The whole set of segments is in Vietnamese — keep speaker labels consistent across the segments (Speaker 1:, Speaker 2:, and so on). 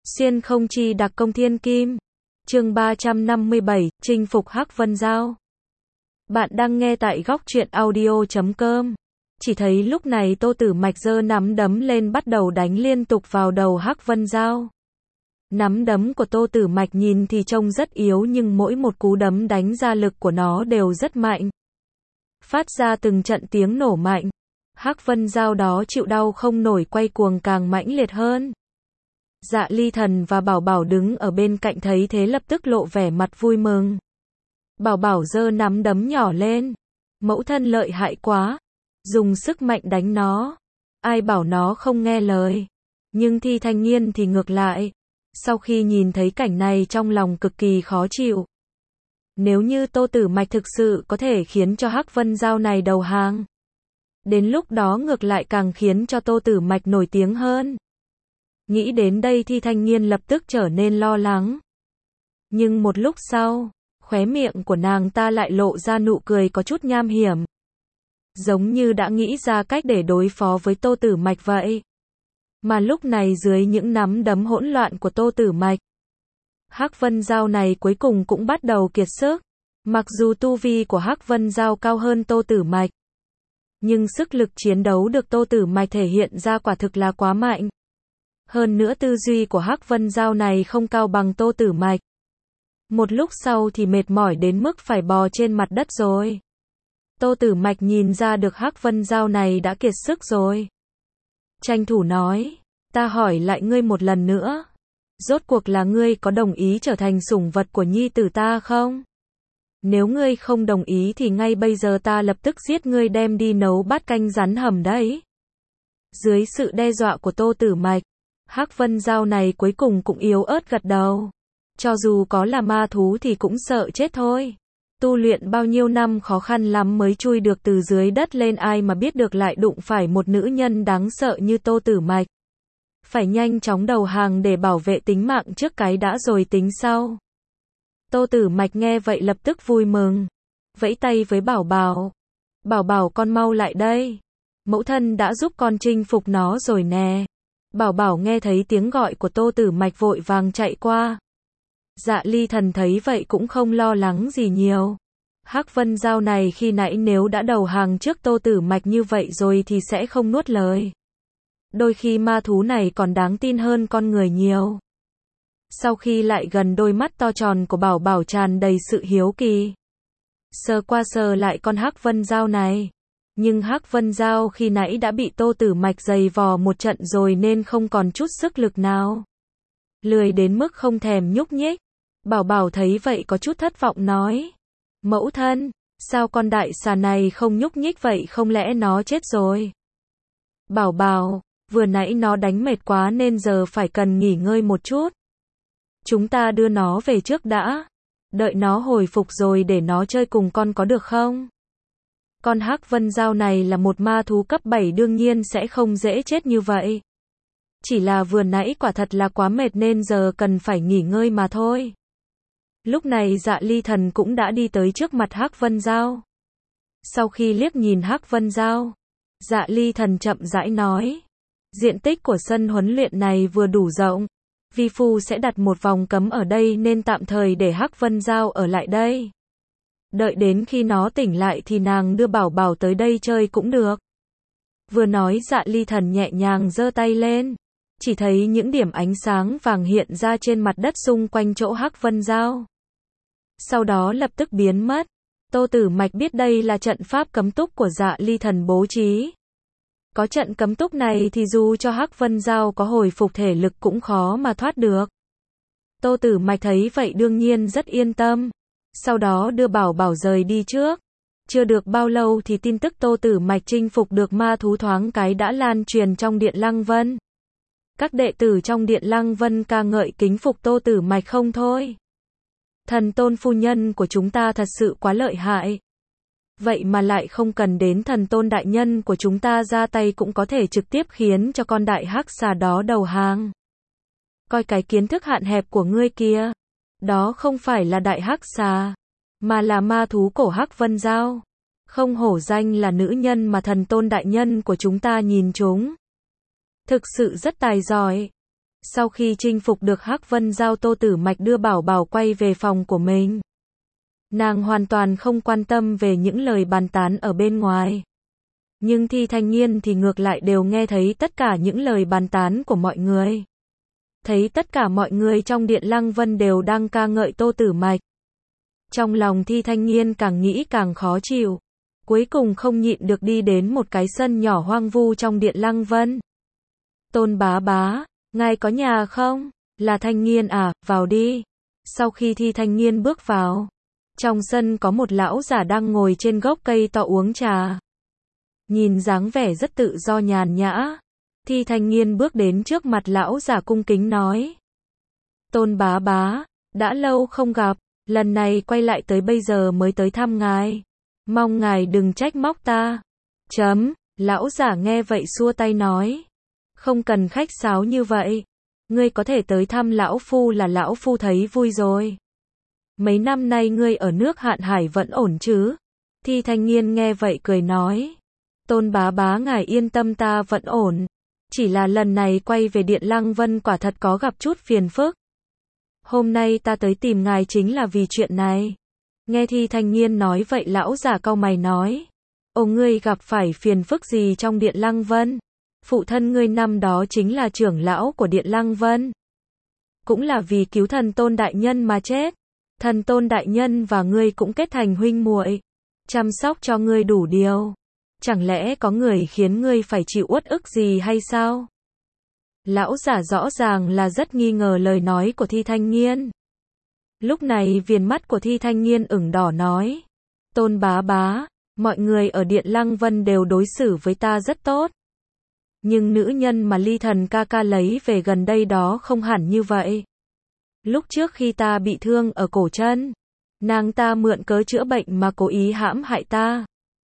Speaker 1: Xuyên không chi đặc công thiên kim. Chương 357, chinh phục Hắc Vân Dao. Bạn đang nghe tại góc truyện audio.com. Chỉ thấy lúc này Tô Tử Mạch giơ nắm đấm lên bắt đầu đánh liên tục vào đầu Hắc Vân Dao. Nắm đấm của Tô Tử Mạch nhìn thì trông rất yếu nhưng mỗi một cú đấm đánh ra lực của nó đều rất mạnh. Phát ra từng trận tiếng nổ mạnh. Hắc Vân Dao đó chịu đau không nổi quay cuồng càng mãnh liệt hơn. Dạ Ly Thần và Bảo Bảo đứng ở bên cạnh thấy thế lập tức lộ vẻ mặt vui mừng. Bảo Bảo giơ nắm đấm nhỏ lên. Mẫu thân lợi hại quá. Dùng sức mạnh đánh nó. Ai bảo nó không nghe lời. Nhưng Thi Thanh Nghiên thì ngược lại. Sau khi nhìn thấy cảnh này trong lòng cực kỳ khó chịu. Nếu như Tô Tử Mạch thực sự có thể khiến cho Hắc Vân Dao này đầu hàng. Đến lúc đó ngược lại càng khiến cho Tô Tử Mạch nổi tiếng hơn. Nghĩ đến đây Thi Thanh Nghiên lập tức trở nên lo lắng. Nhưng một lúc sau, khóe miệng của nàng ta lại lộ ra nụ cười có chút nham hiểm. Giống như đã nghĩ ra cách để đối phó với Tô Tử Mạch vậy. Mà lúc này dưới những nắm đấm hỗn loạn của Tô Tử Mạch, Hắc Vân Dao này cuối cùng cũng bắt đầu kiệt sức. Mặc dù tu vi của Hắc Vân Dao cao hơn Tô Tử Mạch, nhưng sức lực chiến đấu được Tô Tử Mạch thể hiện ra quả thực là quá mạnh. Hơn nữa tư duy của Hắc Vân Dao này không cao bằng Tô Tử Mạch. Một lúc sau thì mệt mỏi đến mức phải bò trên mặt đất rồi. Tô Tử Mạch nhìn ra được Hắc Vân Dao này đã kiệt sức rồi. Tranh thủ nói, ta hỏi lại ngươi một lần nữa. Rốt cuộc là ngươi có đồng ý trở thành sủng vật của nhi tử ta không? Nếu ngươi không đồng ý thì ngay bây giờ ta lập tức giết ngươi đem đi nấu bát canh rắn hầm đấy. Dưới sự đe dọa của Tô Tử Mạch, Hắc Vân Dao này cuối cùng cũng yếu ớt gật đầu. Cho dù có là ma thú thì cũng sợ chết thôi. Tu luyện bao nhiêu năm khó khăn lắm mới chui được từ dưới đất lên, ai mà biết được lại đụng phải một nữ nhân đáng sợ như Tô Tử Mạch. Phải nhanh chóng đầu hàng để bảo vệ tính mạng trước cái đã rồi tính sau. Tô Tử Mạch nghe vậy lập tức vui mừng. Vẫy tay với Bảo Bảo. Bảo Bảo con mau lại đây. Mẫu thân đã giúp con chinh phục nó rồi nè. Bảo Bảo nghe thấy tiếng gọi của Tô Tử Mạch vội vàng chạy qua. Dạ Ly Thần thấy vậy cũng không lo lắng gì nhiều. Hắc Vân Dao này khi nãy nếu đã đầu hàng trước Tô Tử Mạch như vậy rồi thì sẽ không nuốt lời. Đôi khi ma thú này còn đáng tin hơn con người nhiều. Sau khi lại gần, đôi mắt to tròn của Bảo Bảo tràn đầy sự hiếu kỳ. Sờ qua sờ lại con Hắc Vân Dao này. Nhưng Hắc Vân Dao khi nãy đã bị Tô Tử Mạch giày vò một trận rồi nên không còn chút sức lực nào. Lười đến mức không thèm nhúc nhích. Bảo Bảo thấy vậy có chút thất vọng nói. Mẫu thân, sao con đại xà này không nhúc nhích vậy, không lẽ nó chết rồi? Bảo Bảo, vừa nãy nó đánh mệt quá nên giờ phải cần nghỉ ngơi một chút. Chúng ta đưa nó về trước đã. Đợi nó hồi phục rồi để nó chơi cùng con có được không? Con Hắc Vân Dao này là một ma thú cấp 7 đương nhiên sẽ không dễ chết như vậy. Chỉ là vừa nãy quả thật là quá mệt nên giờ cần phải nghỉ ngơi mà thôi. Lúc này Dạ Ly Thần cũng đã đi tới trước mặt Hắc Vân Dao. Sau khi liếc nhìn Hắc Vân Dao, Dạ Ly Thần chậm rãi nói. Diện tích của sân huấn luyện này vừa đủ rộng. Vi Phu sẽ đặt một vòng cấm ở đây nên tạm thời để Hắc Vân Dao ở lại đây. Đợi đến khi nó tỉnh lại thì nàng đưa Bảo Bảo tới đây chơi cũng được. Vừa nói Dạ Ly Thần nhẹ nhàng giơ tay lên. Chỉ thấy những điểm ánh sáng vàng hiện ra trên mặt đất xung quanh chỗ Hắc Vân Dao. Sau đó lập tức biến mất. Tô Tử Mạch biết đây là trận pháp cấm túc của Dạ Ly Thần bố trí. Có trận cấm túc này thì dù cho Hắc Vân Dao có hồi phục thể lực cũng khó mà thoát được. Tô Tử Mạch thấy vậy đương nhiên rất yên tâm. Sau đó đưa Bảo Bảo rời đi trước. Chưa được bao lâu thì tin tức Tô Tử Mạch chinh phục được ma thú thoáng cái đã lan truyền trong Điện Lăng Vân. Các đệ tử trong Điện Lăng Vân ca ngợi kính phục Tô Tử Mạch không thôi. Thần Tôn phu nhân của chúng ta thật sự quá lợi hại. Vậy mà lại không cần đến Thần Tôn đại nhân của chúng ta ra tay cũng có thể trực tiếp khiến cho con đại hắc xà đó đầu hàng. Coi cái kiến thức hạn hẹp của ngươi kia. Đó không phải là đại hắc xà, mà là ma thú cổ Hắc Vân Dao. Không hổ danh là nữ nhân mà Thần Tôn đại nhân của chúng ta nhìn chúng. Thực sự rất tài giỏi. Sau khi chinh phục được Hắc Vân Giao, Tô Tử Mạch đưa Bảo Bảo quay về phòng của mình. Nàng hoàn toàn không quan tâm về những lời bàn tán ở bên ngoài. Nhưng Thi Thanh Nghiên thì ngược lại đều nghe thấy tất cả những lời bàn tán của mọi người. Thấy tất cả mọi người trong Điện Lăng Vân đều đang ca ngợi Tô Tử Mạch. Trong lòng Thi Thanh Nghiên càng nghĩ càng khó chịu. Cuối cùng không nhịn được đi đến một cái sân nhỏ hoang vu trong Điện Lăng Vân. Tôn bá bá, ngài có nhà không? Là Thanh Nghiên à, vào đi. Sau khi Thi Thanh Nghiên bước vào, trong sân có một lão giả đang ngồi trên gốc cây to uống trà. Nhìn dáng vẻ rất tự do nhàn nhã. Thi Thanh Nghiên bước đến trước mặt lão giả cung kính nói. Tôn bá bá, đã lâu không gặp, lần này quay lại tới bây giờ mới tới thăm ngài. Mong ngài đừng trách móc ta. Lão giả nghe vậy xua tay nói. Không cần khách sáo như vậy. Ngươi có thể tới thăm lão phu là lão phu thấy vui rồi. Mấy năm nay ngươi ở nước Hạn Hải vẫn ổn chứ? Thi Thanh Nghiên nghe vậy cười nói. Tôn bá bá ngài yên tâm, ta vẫn ổn. Chỉ là lần này quay về Điện Lăng Vân quả thật có gặp chút phiền phức. Hôm nay ta tới tìm ngài chính là vì chuyện này. Nghe Thi Thanh Nghiên nói vậy lão giả cau mày nói. Ồ, ngươi gặp phải phiền phức gì trong Điện Lăng Vân? Phụ thân ngươi năm đó chính là trưởng lão của Điện Lăng Vân. Cũng là vì cứu thần Tôn đại nhân mà chết. Thần Tôn đại nhân và ngươi cũng kết thành huynh muội, chăm sóc cho ngươi đủ điều. Chẳng lẽ có người khiến ngươi phải chịu uất ức gì hay sao? Lão giả rõ ràng là rất nghi ngờ lời nói của Thi Thanh Nghiên. Lúc này viền mắt của Thi Thanh Nghiên ửng đỏ nói. Tôn bá bá, mọi người ở Điện Lăng Vân đều đối xử với ta rất tốt. Nhưng nữ nhân mà Ly Thần ca ca lấy về gần đây đó không hẳn như vậy. Lúc trước khi ta bị thương ở cổ chân, nàng ta mượn cớ chữa bệnh mà cố ý hãm hại ta.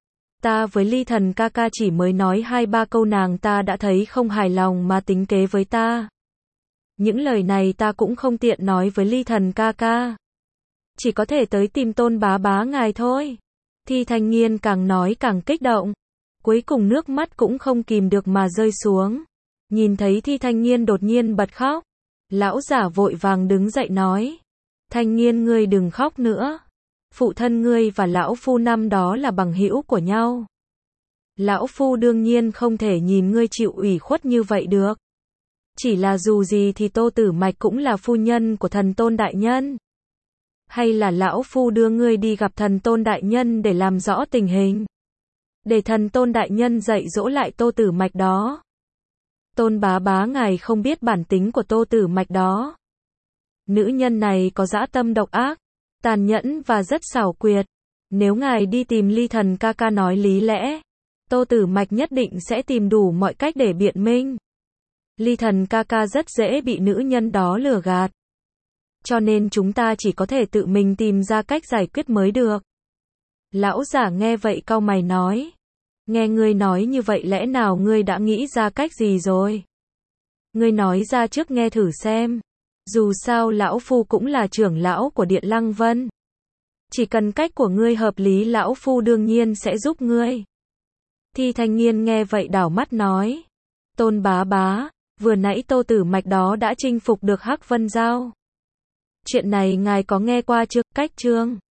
Speaker 1: Ta với Ly Thần ca ca chỉ mới nói 2-3 câu nàng ta đã thấy không hài lòng mà tính kế với ta. Những lời này ta cũng không tiện nói với Ly Thần ca ca. Chỉ có thể tới tìm Tôn bá bá ngài thôi. Thi Thanh Nghiên càng nói càng kích động. Cuối cùng nước mắt cũng không kìm được mà rơi xuống. Nhìn thấy Thi Thanh Nghiên đột nhiên bật khóc. Lão giả vội vàng đứng dậy nói. Thanh Nghiên ngươi đừng khóc nữa. Phụ thân ngươi và lão phu năm đó là bằng hữu của nhau. Lão phu đương nhiên không thể nhìn ngươi chịu ủy khuất như vậy được. Chỉ là dù gì thì Tô Tử Mạch cũng là phu nhân của thần Tôn đại nhân. Hay là lão phu đưa ngươi đi gặp thần Tôn đại nhân để làm rõ tình hình. Để thần Tôn đại nhân dạy dỗ lại Tô Tử Mạch đó. Tôn bá bá ngài không biết bản tính của Tô Tử Mạch đó. Nữ nhân này có dã tâm độc ác, tàn nhẫn và rất xảo quyệt. Nếu ngài đi tìm Ly Thần ca ca nói lý lẽ, Tô Tử Mạch nhất định sẽ tìm đủ mọi cách để biện minh. Ly Thần ca ca rất dễ bị nữ nhân đó lừa gạt. Cho nên chúng ta chỉ có thể tự mình tìm ra cách giải quyết mới được. Lão giả nghe vậy cau mày nói. Nghe ngươi nói như vậy lẽ nào ngươi đã nghĩ ra cách gì rồi? Ngươi nói ra trước nghe thử xem. Dù sao lão phu cũng là trưởng lão của Điện Lăng Vân. Chỉ cần cách của ngươi hợp lý lão phu đương nhiên sẽ giúp ngươi. Thi Thanh Nghiên nghe vậy đảo mắt nói. Tôn bá bá, vừa nãy Tô Tử Mạch đó đã chinh phục được Hắc Vân Giao. Chuyện này ngài có nghe qua chưa? Cách chương